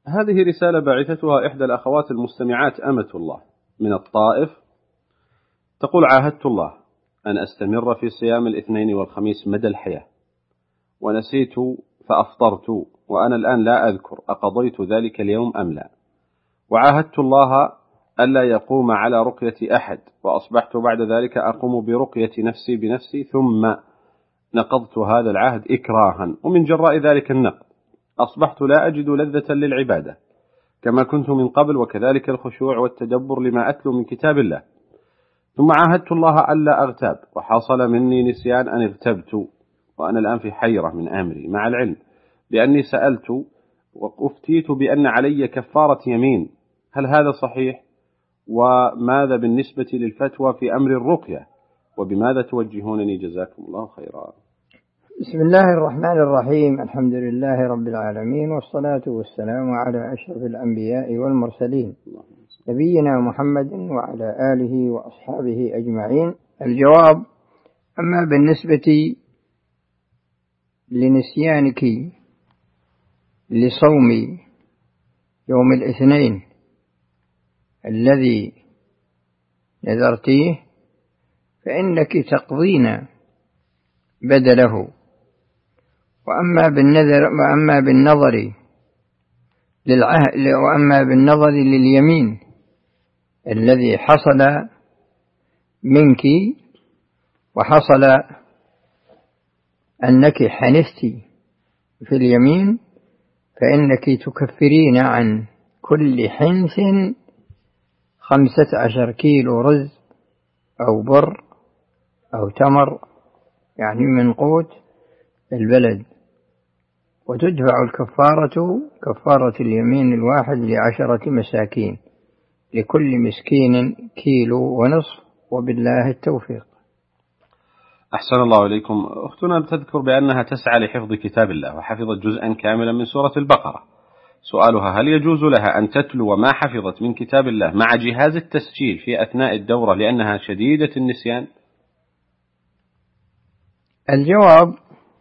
هذه رسالة بعثتها إحدى الأخوات المستمعات أمة الله من الطائف، تقول: عاهدت الله أن أستمر في صيام الاثنين والخميس مدى الحياة، ونسيت فأفطرت، وأنا الآن لا أذكر أقضيت ذلك اليوم أم لا، وعاهدت الله ألا يقوم على رقية أحد، وأصبحت بعد ذلك أقوم برقية نفسي بنفسي، ثم نقضت هذا العهد إكراها، ومن جراء ذلك النقض أصبحت لا أجد لذة للعبادة كما كنت من قبل، وكذلك الخشوع والتدبر لما أتلو من كتاب الله. ثم عاهدت الله ألا أغتاب، وحصل مني نسيان أن اغتبت، وأنا الآن في حيرة من أمري، مع العلم بأني سألت وأفتيت بأن علي كفارة يمين. هل هذا صحيح؟ وماذا بالنسبة للفتوى في أمر الرقية؟ وبماذا توجهونني جزاكم الله خيرا. بسم الله الرحمن الرحيم. الحمد لله رب العالمين، والصلاة والسلام على أشرف الأنبياء والمرسلين، نبينا محمد وعلى آله وأصحابه أجمعين. الجواب: أما بالنسبة لنسيانك لصوم يوم الاثنين الذي نذرتيه فإنك تقضين بدله، وأما بالنظر لليمين الذي حصل منك، وحصل أنك حنثت في اليمين، فإنك تكفرين عن كل حنث 15 كيلو رز أو بر أو تمر، يعني من قوت البلد، وتدفع الكفارة كفارة اليمين الواحد ل10 مساكين، لكل مسكين 1.5 كيلو، وبالله التوفيق. أحسن الله إليكم. أختنا بتذكر بأنها تسعى لحفظ كتاب الله، وحفظت جزءا كاملا من سورة البقرة. سؤالها: هل يجوز لها أن تتلو ما حفظت من كتاب الله مع جهاز التسجيل في أثناء الدورة لأنها شديدة النسيان؟ الجواب: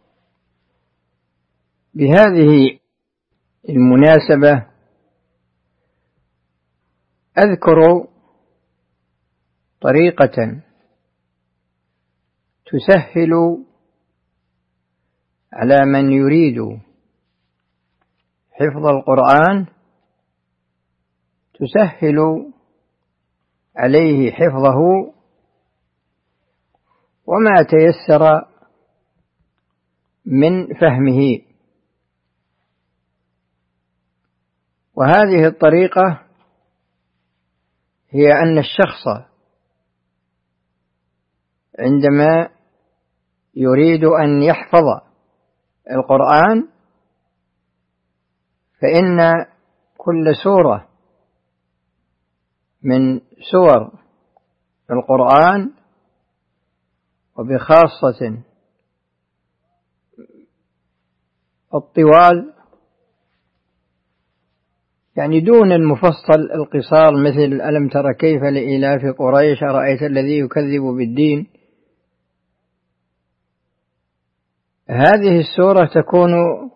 بهذه المناسبة أذكر طريقة تسهل على من يريد حفظ القرآن، تسهل عليه حفظه وما تيسر من فهمه. وهذه الطريقة هي أن الشخص عندما يريد أن يحفظ القرآن، فإن كل سورة من سور القرآن، وبخاصة الطوال، يعني دون المفصل القصار، مثل ألم تر كيف لإلاف قريش أرأيت الذي يكذب بالدين، هذه السورة تكون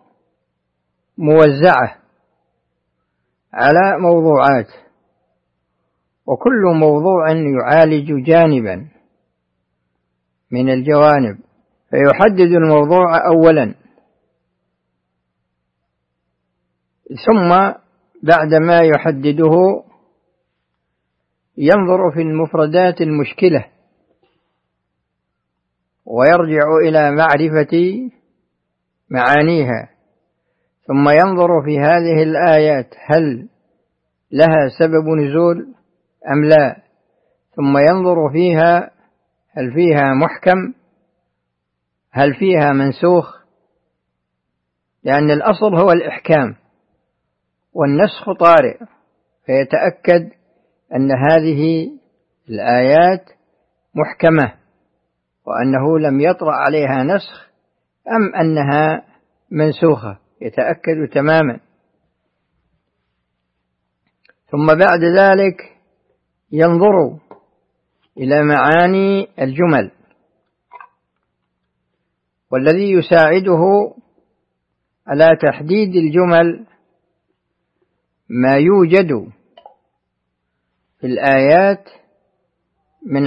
موزعة على موضوعات، وكل موضوع يعالج جانبا من الجوانب، فيحدد الموضوع أولا، ثم بعدما يحدده ينظر في المفردات المشكلة، ويرجع إلى معرفة معانيها، ثم ينظر في هذه الآيات هل لها سبب نزول أم لا، ثم ينظر فيها هل فيها محكم، هل فيها منسوخ، لأن الأصل هو الإحكام والنسخ طارئ، فيتأكد أن هذه الآيات محكمة، وأنه لم يطرأ عليها نسخ أم أنها منسوخة، يتأكد تماما. ثم بعد ذلك ينظر إلى معاني الجمل، والذي يساعده على تحديد الجمل ما يوجد في الآيات من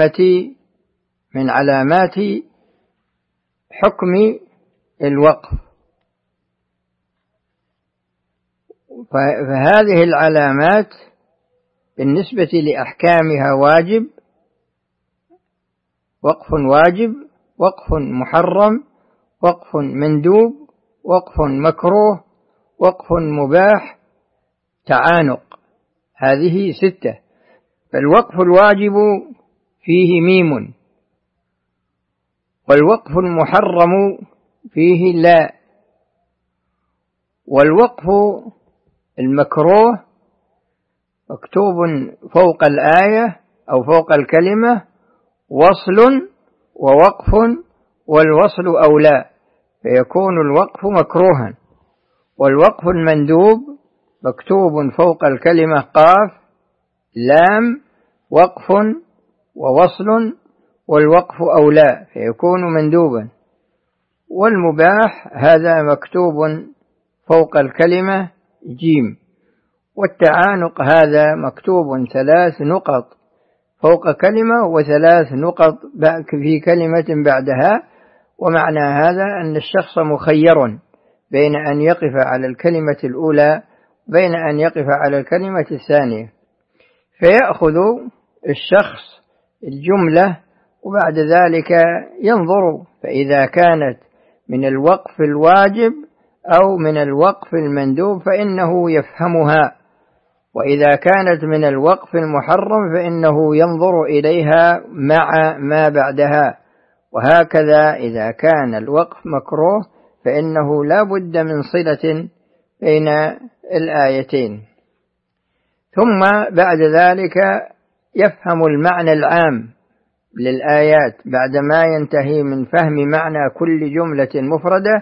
علامات حكم الوقف. فهذه العلامات بالنسبة لأحكامها واجب، وقف واجب، وقف محرم، وقف مندوب، وقف مكروه، وقف مباح، تعانق. هذه 6. فالوقف الواجب فيه ميم، والوقف المحرم فيه لا، والوقف المكروه مكتوب فوق الآية أو فوق الكلمة وصل ووقف، والوصل أولى فيكون الوقف مكروها. والوقف المندوب مكتوب فوق الكلمة قاف لام وقف ووصل، والوقف أولى فيكون مندوبا. والمباح هذا مكتوب فوق الكلمة جيم. والتعانق هذا مكتوب 3 نقط فوق كلمة و3 نقط في كلمة بعدها. ومعنى هذا أن الشخص مخير بين أن يقف على الكلمة الأولى بين أن يقف على الكلمة الثانية، فيأخذ الشخص الجملة وبعد ذلك ينظر، فإذا كانت من الوقف الواجب أو من الوقف المندوب فإنه يفهمها، وإذا كانت من الوقف المحرم فإنه ينظر إليها مع ما بعدها. وهكذا إذا كان الوقف مكروه فإنه لا بد من صلة بين الآيتين. ثم بعد ذلك يفهم المعنى العام للآيات بعدما ينتهي من فهم معنى كل جملة مفردة،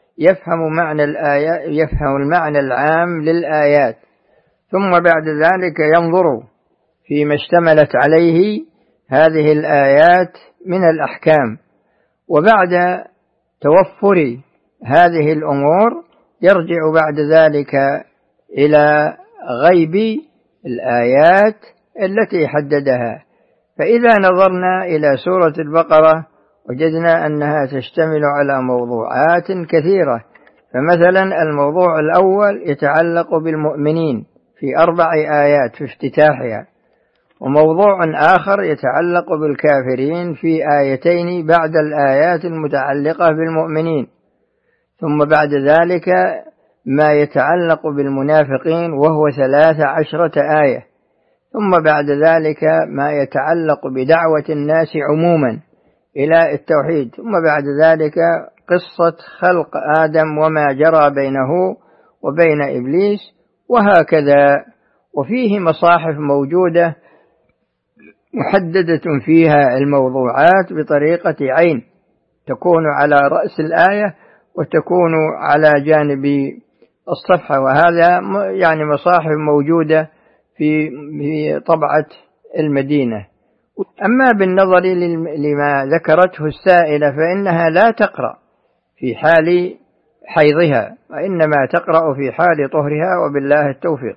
يفهم المعنى العام للآيات. ثم بعد ذلك ينظر فيما اشتملت عليه هذه الآيات من الأحكام، وبعد توفر هذه الأمور يرجع بعد ذلك إلى غيب الآيات التي حددها. فإذا نظرنا إلى سورة البقرة وجدنا أنها تشتمل على موضوعات كثيرة. فمثلا الموضوع الأول يتعلق بالمؤمنين في 4 آيات في افتتاحها، وموضوع آخر يتعلق بالكافرين في 2 بعد الآيات المتعلقة بالمؤمنين، ثم بعد ذلك ما يتعلق بالمنافقين وهو 13 آية، ثم بعد ذلك ما يتعلق بدعوة الناس عموما إلى التوحيد، ثم بعد ذلك قصة خلق آدم وما جرى بينه وبين إبليس، وهكذا. وفيه مصاحف موجودة محددة فيها الموضوعات بطريقة عين، تكون على رأس الآية وتكون على جانب الصفحة، وهذا يعني مصاحف موجودة في طبعة المدينة. أما بالنظر لما ذكرته السائلة فإنها لا تقرأ في حال حيضها، وإنما تقرأ في حال طهرها، وبالله التوفيق.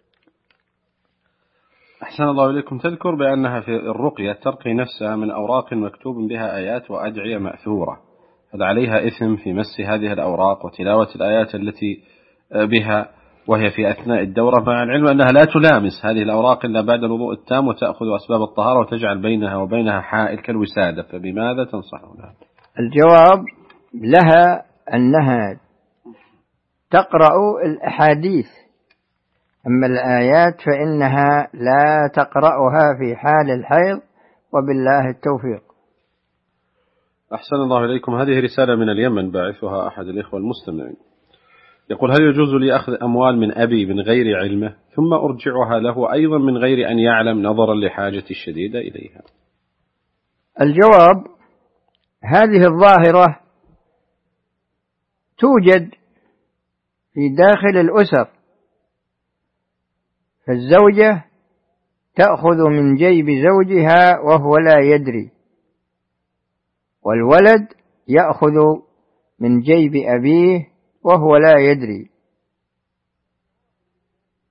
أحسن الله إليكم. تذكر بأنها في الرقية ترقي نفسها من أوراق مكتوب بها آيات وأدعية مأثورة، هل عليها إثم في مس هذه الأوراق وتلاوة الآيات التي بها وهي في أثناء الدورة، مع العلم أنها لا تلامس هذه الأوراق إلا بعد الوضوء التام وتأخذ أسباب الطهارة وتجعل بينها وبينها حائل كالوسادة، فبماذا تنصحونها؟ الجواب لها أنها تقرأ الأحاديث، أما الآيات فإنها لا تقرأها في حال الحيض، وبالله التوفيق. أحسن الله إليكم. هذه رسالة من اليمن باعثها أحد الإخوة المستمعين، يقول: هل يجوز لي أخذ أموال من أبي من غير علمه ثم أرجعها له أيضا من غير أن يعلم نظرا لحاجتي الشديدة إليها؟ الجواب: هذه الظاهرة توجد في داخل الأسر، فالزوجة تأخذ من جيب زوجها وهو لا يدري، والولد يأخذ من جيب أبيه وهو لا يدري.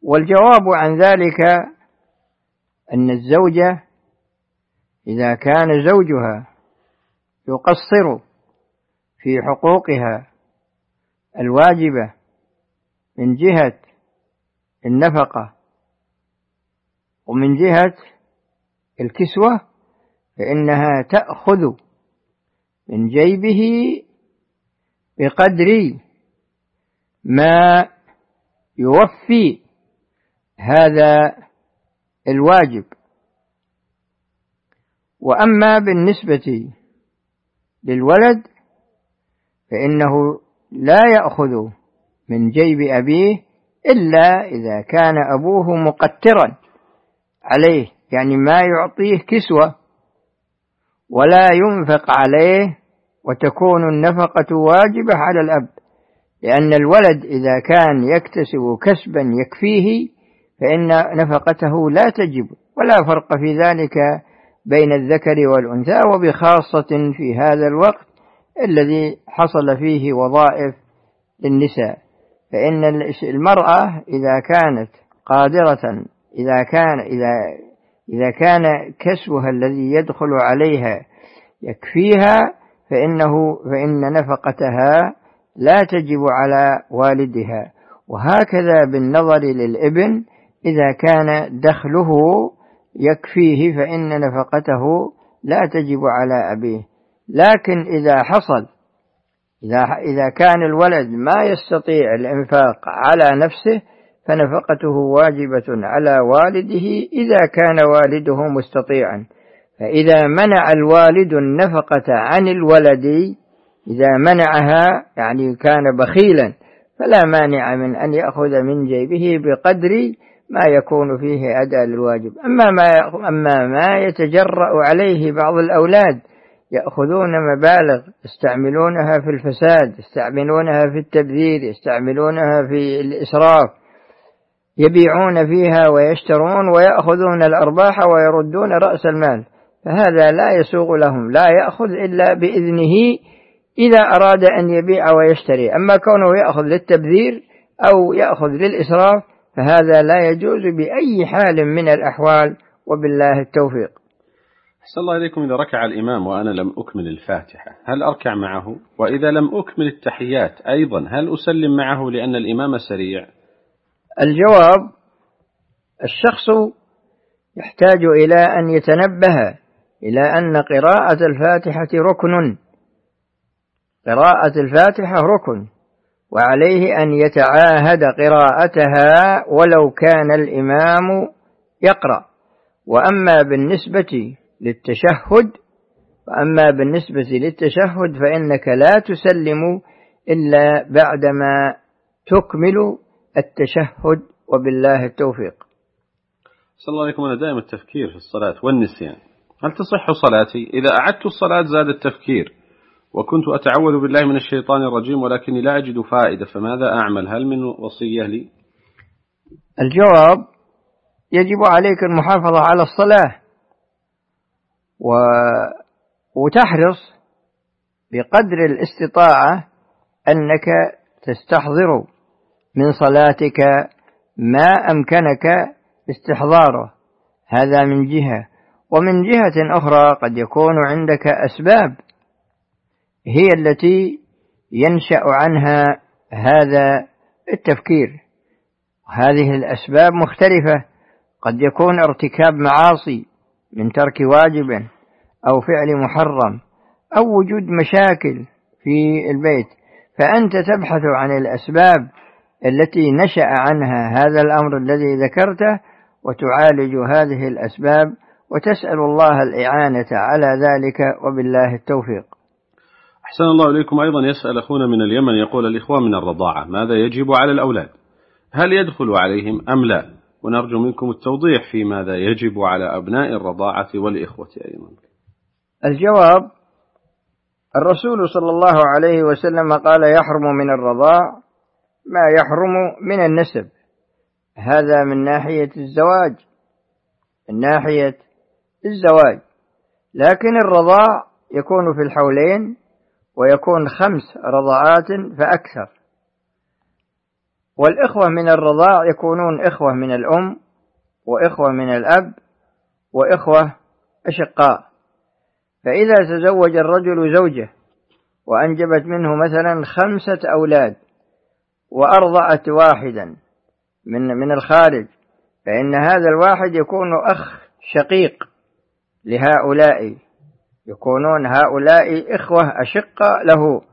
والجواب عن ذلك أن الزوجة إذا كان زوجها يقصر في حقوقها الواجبة من جهة النفقة ومن جهة الكسوة، فإنها تأخذ من جيبه بقدر ما يوفي هذا الواجب. وأما بالنسبة للولد فإنه لا يأخذ من جيب أبيه إلا إذا كان أبوه مقترا عليه، يعني ما يعطيه كسوة ولا ينفق عليه، وتكون النفقة واجبة على الأب، لأن الولد إذا كان يكتسب كسبا يكفيه فإن نفقته لا تجب، ولا فرق في ذلك بين الذكر والأنثى، وبخاصة في هذا الوقت الذي حصل فيه وظائف للنساء. فإن المرأة إذا كانت قادرة، إذا كان كسبها الذي يدخل عليها يكفيها فإن نفقتها لا تجب على والدها. وهكذا بالنظر للابن إذا كان دخله يكفيه فإن نفقته لا تجب على أبيه. لكن إذا كان الولد ما يستطيع الإنفاق على نفسه فنفقته واجبة على والده إذا كان والده مستطيعا. فإذا منع الوالد النفقة عن الولد، إذا منعها يعني كان بخيلا، فلا مانع من أن يأخذ من جيبه بقدر ما يكون فيه أداء للواجب. أما ما يتجرأ عليه بعض الأولاد، يأخذون مبالغ يستعملونها في الفساد، يستعملونها في التبذير، يستعملونها في الإسراف، يبيعون فيها ويشترون ويأخذون الأرباح ويردون رأس المال، فهذا لا يسوغ لهم، لا يأخذ إلا بإذنه إذا أراد أن يبيع ويشتري. أما كونه يأخذ للتبذير أو يأخذ للإسراف فهذا لا يجوز بأي حال من الأحوال، وبالله التوفيق. أحسن الله إليكم. إذا ركع الإمام وأنا لم أكمل الفاتحة هل أركع معه؟ وإذا لم أكمل التحيات أيضا هل أسلم معه لأن الإمام سريع؟ الجواب: الشخص يحتاج إلى أن يتنبه إلى أن قراءة الفاتحة ركن، قراءة الفاتحة ركن، وعليه أن يتعاهد قراءتها ولو كان الإمام يقرأ. وأما بالنسبة للتشهد فإنك لا تسلم إلا بعدما تكمل التشهد، وبالله التوفيق. صلى الله عليكم. أنا دائما التفكير في الصلاة والنسيان، هل تصح صلاتي؟ إذا أعدت الصلاة زاد التفكير، وكنت أتعوذ بالله من الشيطان الرجيم ولكني لا أجد فائدة، فماذا أعمل؟ هل من وصية لي؟ الجواب: يجب عليك المحافظة على الصلاة وتحرص بقدر الاستطاعة أنك تستحضر من صلاتك ما أمكنك استحضاره، هذا من جهة. ومن جهة أخرى قد يكون عندك أسباب هي التي ينشأ عنها هذا التفكير، هذه الأسباب مختلفة، قد يكون ارتكاب معاصي من ترك واجب أو فعل محرم أو وجود مشاكل في البيت، فأنت تبحث عن الأسباب التي نشأ عنها هذا الأمر الذي ذكرته، وتعالج هذه الأسباب وتسأل الله الإعانة على ذلك، وبالله التوفيق. أحسن الله إليكم. أيضا يسأل أخونا من اليمن يقول: الإخوة من الرضاعة ماذا يجب على الأولاد؟ هل يدخل عليهم أم لا؟ ونرجو منكم التوضيح في ماذا يجب على أبناء الرضاعة والإخوة أيضا. الجواب: الرسول صلى الله عليه وسلم قال: يحرم من الرضاع ما يحرم من النسب، هذا من ناحية الزواج، لكن الرضاع يكون في الحولين ويكون 5 رضعات فأكثر. والإخوة من الرضاع يكونون إخوة من الأم وإخوة من الأب وإخوة أشقاء. فإذا تزوج الرجل زوجة وأنجبت منه مثلا 5 أولاد وأرضعت واحدا من الخارج، فإن هذا الواحد يكون أخ شقيق لهؤلاء، يكونون هؤلاء إخوة أشقاء له.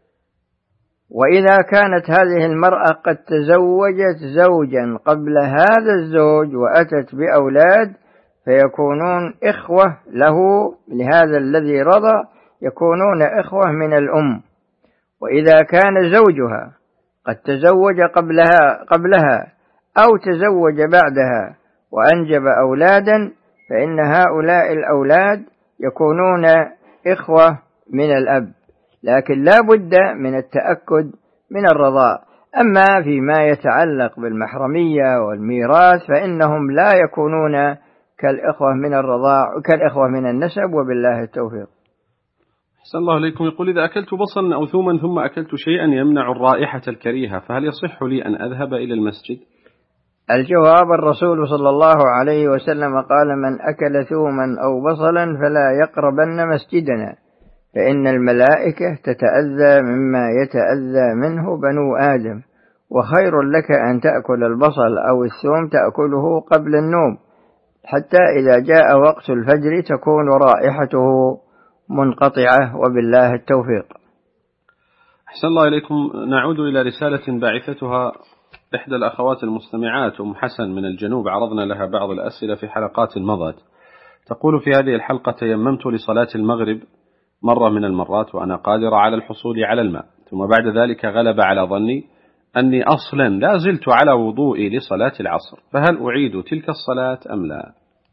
وإذا كانت هذه المرأة قد تزوجت زوجا قبل هذا الزوج وأتت بأولاد، فيكونون إخوة له لهذا الذي رضى، يكونون إخوة من الأم. وإذا كان زوجها قد تزوج قبلها أو تزوج بعدها وأنجب أولادا، فإن هؤلاء الأولاد يكونون إخوة من الأب، لكن لا بد من التأكد من الرضاع. أما فيما يتعلق بالمحرمية والميراث فإنهم لا يكونون كالإخوة من الرضاع وكالإخوة من النسب، وبالله التوفيق. أحسن الله إليكم. يقول: إذا أكلت بصلا أو ثوما ثم أكلت شيئا يمنع الرائحة الكريهة، فهل يصح لي أن أذهب إلى المسجد؟ الجواب: الرسول صلى الله عليه وسلم قال: من أكل ثوما أو بصلا فلا يقربن مسجدنا، فإن الملائكة تتأذى مما يتأذى منه بنو آدم، وخير لك أن تأكل البصل أو الثوم تأكله قبل النوم، حتى إذا جاء وقت الفجر تكون رائحته منقطعة، وبالله التوفيق. أحسن الله إليكم. نعود إلى رسالة باعثتها إحدى الأخوات المستمعات أم حسن من الجنوب، عرضنا لها بعض الأسئلة في حلقات مضت. تقول: في هذه الحلقة تيممت لصلاة المغرب مرة من المرات وأنا قادرة على الحصول على الماء، ثم بعد ذلك غلب على ظني أني أصلا لا زلت على وضوئي لصلاة العصر، فهل أعيد تلك الصلاة أم لا؟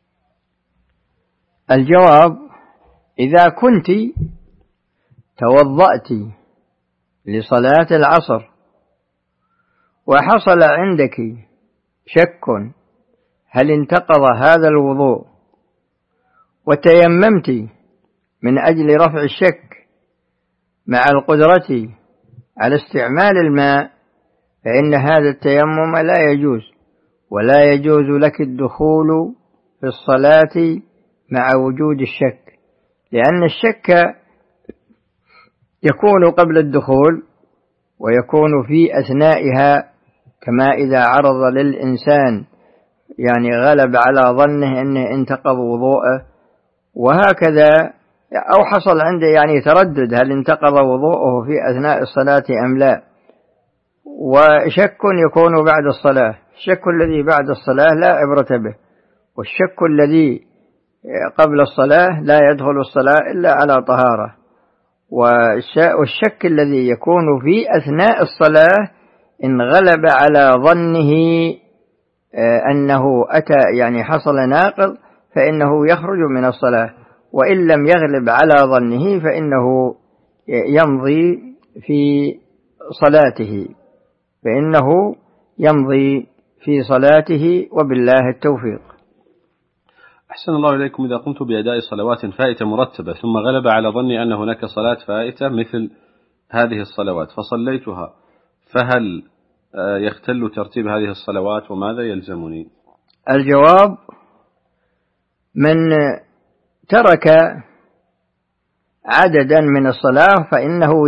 الجواب: إذا كنت توضأت لصلاة العصر وحصل عندك شك هل انتقض هذا الوضوء وتيممت من أجل رفع الشك مع القدرة على استعمال الماء، فإن هذا التيمم لا يجوز، ولا يجوز لك الدخول في الصلاة مع وجود الشك، لأن الشك يكون قبل الدخول ويكون في أثنائها، كما إذا عرض للإنسان يعني غلب على ظنه أنه انتقض وضوءه، وهكذا، أو حصل عنده يعني تردد هل انتقض وضوءه في أثناء الصلاة أم لا، وشك يكون بعد الصلاة. الشك الذي بعد الصلاة لا عبرة به، والشك الذي قبل الصلاة لا يدخل الصلاة إلا على طهارة، والشك الذي يكون في أثناء الصلاة إن غلب على ظنه أنه أتى يعني حصل ناقض فإنه يخرج من الصلاة، وإن لم يغلب على ظنه فإنه يمضي في صلاته وبالله التوفيق. أحسن الله إليكم. إذا قمت بأداء صلوات فائتة مرتبة ثم غلب على ظني أن هناك صلاة فائتة مثل هذه الصلوات فصليتها، فهل يختل ترتيب هذه الصلوات وماذا يلزمني؟ الجواب: من ترك عددا من الصلاة فإنه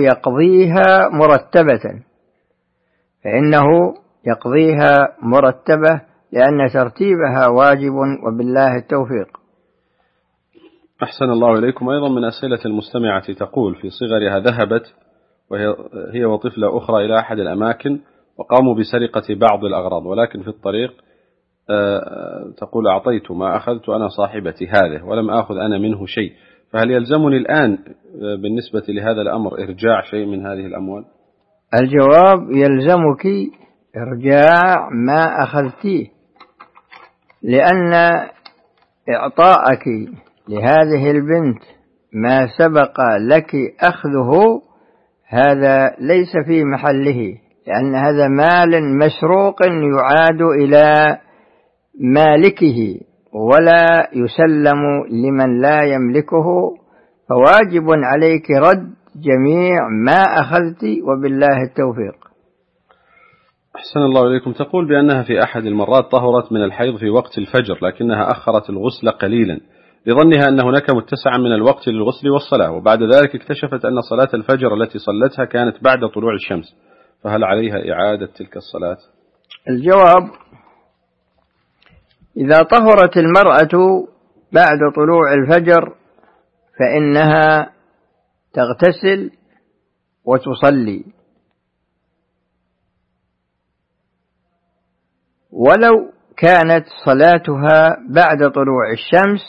يقضيها مرتبة لأن ترتيبها واجب، وبالله التوفيق. أحسن الله إليكم. أيضا من أسئلة المستمعة تقول: في صغرها ذهبت وهي وطفلة أخرى إلى أحد الأماكن وقاموا بسرقة بعض الأغراض، ولكن في الطريق تقول: أعطيت ما أخذت أنا صاحبتي هذه ولم أخذ أنا منه شيء، فهل يلزمني الآن بالنسبة لهذا الأمر إرجاع شيء من هذه الأموال؟ الجواب: يلزمك إرجاع ما أخذتيه، لأن إعطاءك لهذه البنت ما سبق لك أخذه هذا ليس في محله، لأن هذا مال مسروق يعاد إلى مالكه ولا يسلم لمن لا يملكه، فواجب عليك رد جميع ما أخذت، وبالله التوفيق. أحسن الله إليكم. تقول بأنها في أحد المرات طهرت من الحيض في وقت الفجر، لكنها أخرت الغسل قليلا لظنها أن هناك متسعا من الوقت للغسل والصلاة، وبعد ذلك اكتشفت أن صلاة الفجر التي صلتها كانت بعد طلوع الشمس، فهل عليها إعادة تلك الصلاة؟ الجواب: إذا طهرت المرأة بعد طلوع الفجر فإنها تغتسل وتصلي، ولو كانت صلاتها بعد طلوع الشمس،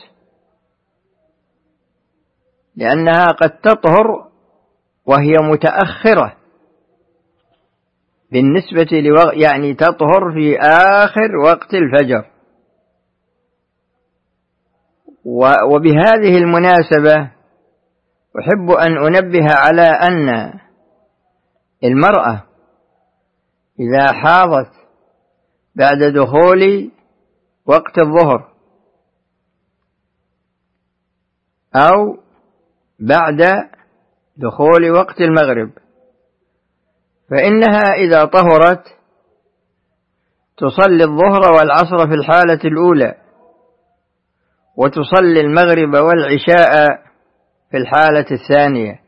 لأنها قد تطهر وهي متأخرة بالنسبة يعني تطهر في آخر وقت الفجر. وبهذه المناسبة أحب أن أنبه على أن المرأة إذا حاضت بعد دخول وقت الظهر أو بعد دخول وقت المغرب، فإنها إذا طهرت تصلي الظهر والعصر في الحالة الأولى، وتصلي المغرب والعشاء في الحالة الثانية.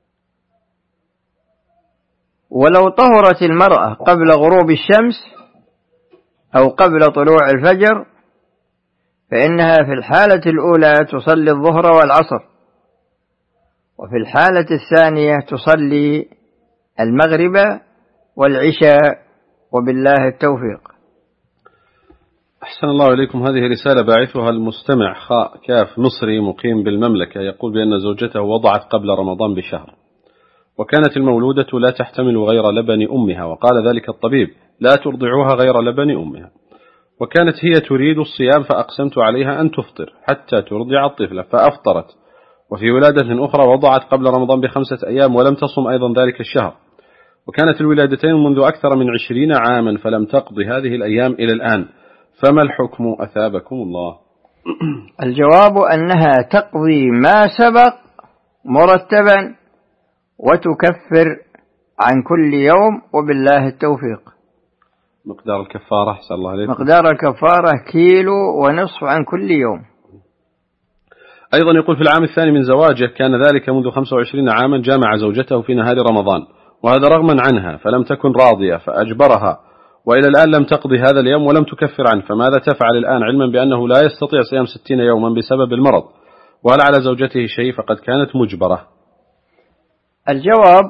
ولو طهرت المرأة قبل غروب الشمس أو قبل طلوع الفجر فإنها في الحالة الأولى تصلي الظهر والعصر، وفي الحالة الثانية تصلي المغرب والعشاء، وبالله التوفيق. أحسن الله إليكم. هذه رسالة باعثها المستمع خاء كاف مصري مقيم بالمملكة، يقول بأن زوجته وضعت قبل رمضان بشهر، وكانت المولودة لا تحتمل غير لبن أمها، وقال ذلك الطبيب: لا ترضعوها غير لبن أمها. وكانت هي تريد الصيام، فأقسمت عليها أن تفطر حتى ترضع الطفلة، فأفطرت. وفي ولادة أخرى وضعت قبل رمضان ب5 أيام ولم تصم أيضا ذلك الشهر، وكانت الولادتين منذ أكثر من 20 عاما فلم تقضي هذه الأيام إلى الآن، فما الحكم أثابكم الله؟ الجواب أنها تقضي ما سبق مرتبا وتكفر عن كل يوم، وبالله التوفيق. مقدار الكفارة أحسن الله عليكم. مقدار الكفارة 1.5 كيلو عن كل يوم. أيضا يقول: في العام الثاني من زواجه كان ذلك منذ 25 عاما، جامع زوجته في نهار رمضان، وهذا رغما عنها، فلم تكن راضية فأجبرها، وإلى الآن لم تقضي هذا اليوم ولم تكفر عنه، فماذا تفعل الآن علما بأنه لا يستطيع صيام 60 يوما بسبب المرض؟ وهل على زوجته شيء فقد كانت مجبرة؟ الجواب: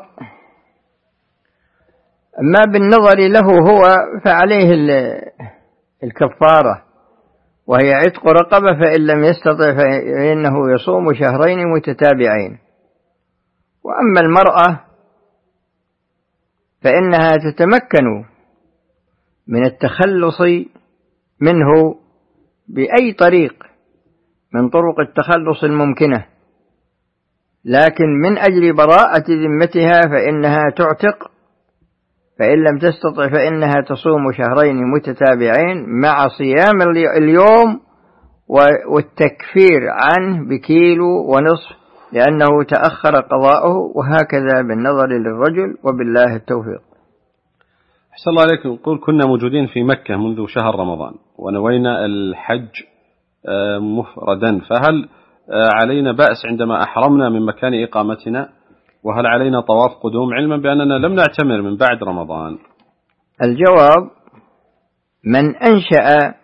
أما بالنظر له هو فعليه الكفارة، وهي عتق رقبة، فإن لم يستطع فإنه يصوم 2 شهرين متتابعين. وأما المرأة فإنها تتمكن من التخلص منه بأي طريق من طرق التخلص الممكنة، لكن من أجل براءة ذمتها فإنها تعتق، فإن لم تستطع فإنها تصوم 2 شهرين متتابعين مع صيام اليوم والتكفير عنه ب1.5 كيلو، لأنه تأخر قضاؤه، وهكذا بالنظر للرجل، وبالله التوفيق. أحسن الله عليكم. يقول: كنا موجودين في مكة منذ شهر رمضان ونوينا الحج مفردا، فهل علينا بأس عندما أحرمنا من مكان إقامتنا؟ وهل علينا طواف قدوم علما بأننا لم نعتمر من بعد رمضان؟ الجواب: من أنشأ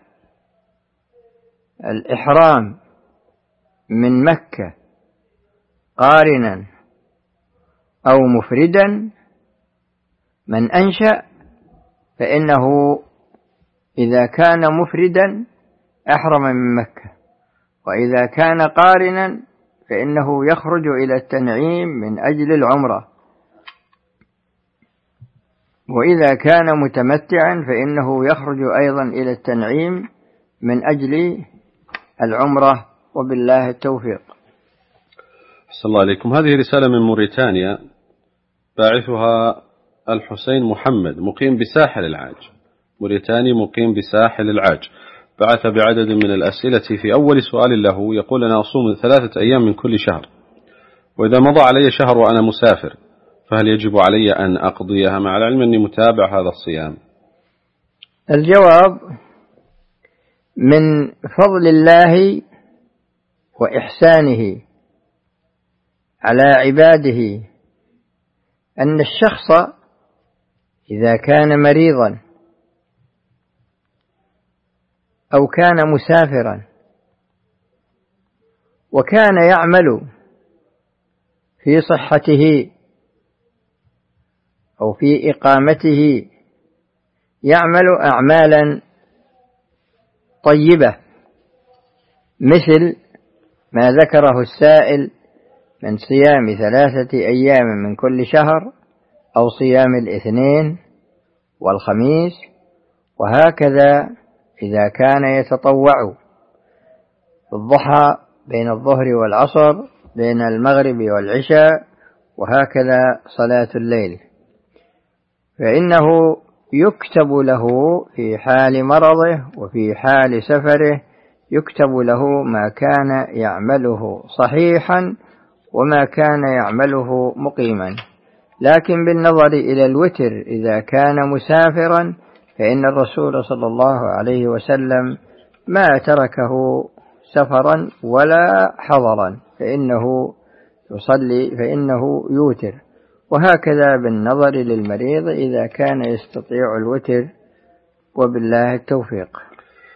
الإحرام من مكة قارنا أو مفردا، من أنشأ فإنه إذا كان مفردا أحرم من مكة، وإذا كان قارنا فإنه يخرج إلى التنعيم من أجل العمرة، وإذا كان متمتعا فإنه يخرج أيضا إلى التنعيم من أجل العمرة، وبالله التوفيق. أحسن الله عليكم. هذه رسالة من موريتانيا، باعثها الحسين محمد مقيم بساحل العاج، موريتاني مقيم بساحل العاج، بعث بعدد من الأسئلة. في أول سؤال له يقول: أنا أصوم 3 أيام من كل شهر، وإذا مضى علي شهر وأنا مسافر فهل يجب علي أن أقضيها، مع العلم أني متابع هذا الصيام؟ الجواب: من فضل الله وإحسانه على عباده أن الشخص إذا كان مريضا أو كان مسافرا وكان يعمل في صحته أو في إقامته، يعمل أعمالا طيبة مثل ما ذكره السائل من صيام 3 أيام من كل شهر أو صيام الاثنين والخميس، وهكذا إذا كان يتطوع في الضحى بين الظهر والعصر، بين المغرب والعشاء، وهكذا صلاة الليل، فإنه يكتب له في حال مرضه وفي حال سفره، يكتب له ما كان يعمله صحيحا وما كان يعمله مقيما. لكن بالنظر إلى الوتر إذا كان مسافرا فإن الرسول صلى الله عليه وسلم ما تركه سفرا ولا حضرا، فإنه يصلي، فإنه يوتر. وهكذا بالنظر للمريض إذا كان يستطيع الوتر، وبالله التوفيق.